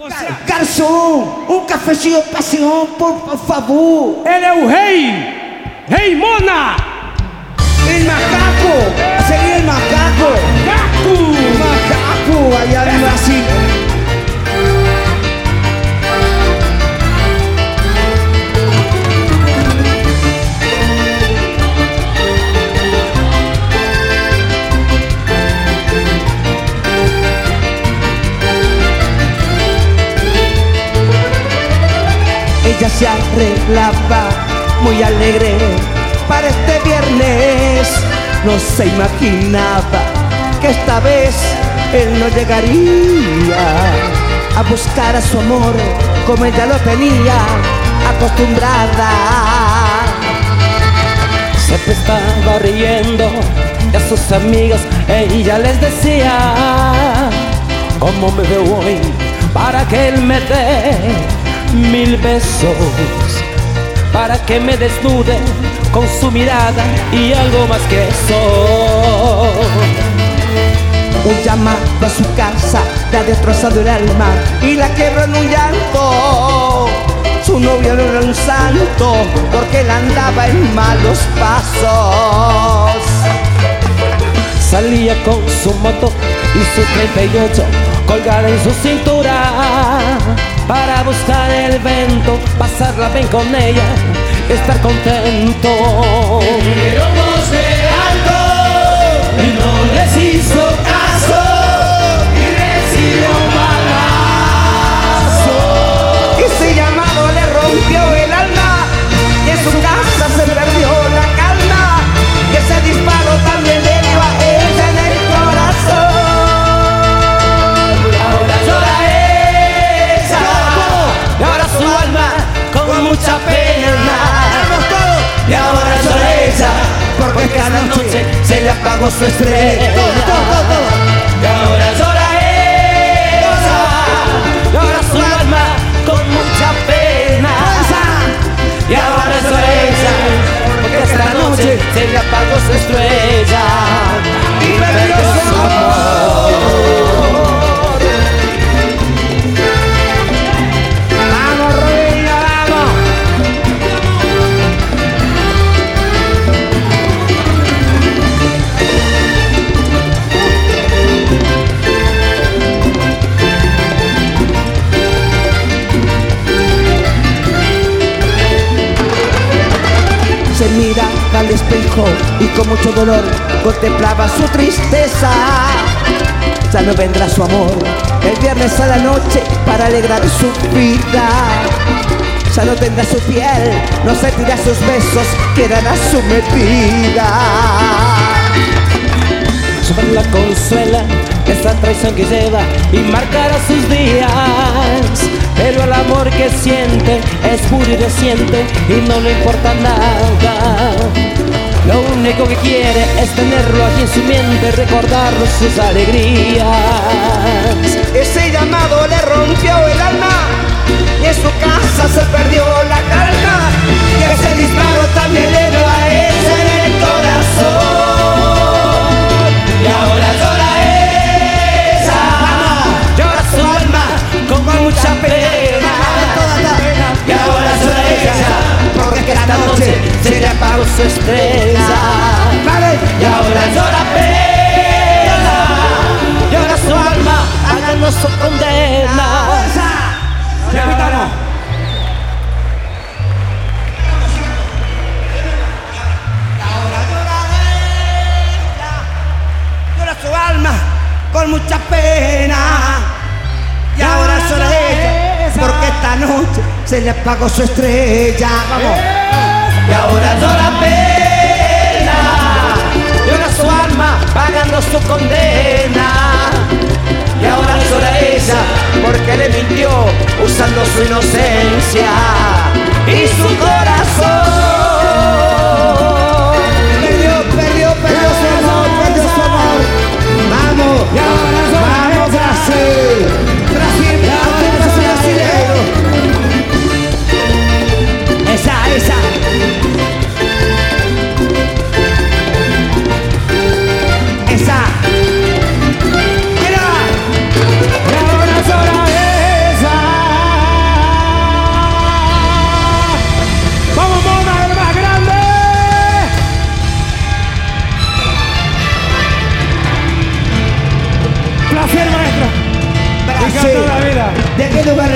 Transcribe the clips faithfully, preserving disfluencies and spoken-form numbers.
Garçom, um cafezinho passion, por, por favor. Ele é o rei! Rei Mona! El macaco, sería el macaco. Macaco! Macaco, allá en Brasil. Ella se arreglaba muy alegre para este viernes. No se imaginaba que esta vez él no llegaría a buscar a su amor como ella lo tenía acostumbrada. Siempre estaba riendo y a sus amigas ella les decía: ¿cómo me veo hoy para que él me dé mil besos? Para que me desnude con su mirada y algo más que eso. Un llamado a su casa le ha destrozado el alma y la quebró en un llanto. Su novio no era un santo porque él andaba en malos pasos. Salía con su moto y su treinta y ocho colgada en su cintura, para buscar el vento, pasarla bien con ella, estar contento. Pero de alto y no les hizo caso y recibió un balazo. Ese llamado le rompió el alma y en su casa se perdió la calma. Y ese disparo también le dio a ella en el corazón. Ahora llora ella y ahora su alma con mucha pena. Y ahora llora ella porque cada noche se le apagó su estrella. Y ahora llora ella y ahora su alma con mucha pena. Y ahora llora ella porque esta noche se le apagó su estrella y perdió su amor. Vamos, Rubinho, vamos. Se mira al espejo y con mucho dolor contemplaba su tristeza. Ya no vendrá su amor el viernes a la noche para alegrar su vida. Ya no tendrá su piel, no sentirá sus besos que eran a su medida. Solo la consuela esta traición que lleva y marcará sus días. Pero el amor que siente es puro y reciente y no le importa nada. Lo único que quiere es tenerlo aquí en su mente, recordar sus alegrías. Ese llamado le rompió el alma y en su casa se perdió la calma. Y ese disparo también le dio a ella en el corazón. Y ahora llora ella, llora su alma con mucha pena. Y ahora llora ella porque esta noche se le apagó su estrella. Y ahora llora pena, llora su alma pagando su condena. Capitano. Llora su alma con mucha pena. Y ahora llora ella porque esta noche se le apagó su estrella. Vamos. Y ahora llora pena, llora su alma pagando su condena. Y ahora llora ella porque le mintió usando su inocencia y su corazón. Perdió, perdió, perdió su amor, perdió su amor. Vamos, vamos Brasil. Brasil, Brasil, brasileiro. Esa, esa. Esa. Mira. Y ahora llora ella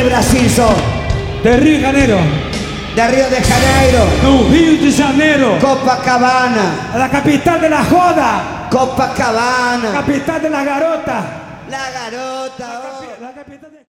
Brasil sos? De Rio de Janeiro. De Río de Janeiro. Do Rio de Janeiro. Copacabana. A la capital de la joda. Copacabana. Capital de la garota. La garota. La, oh. capi- la capital de...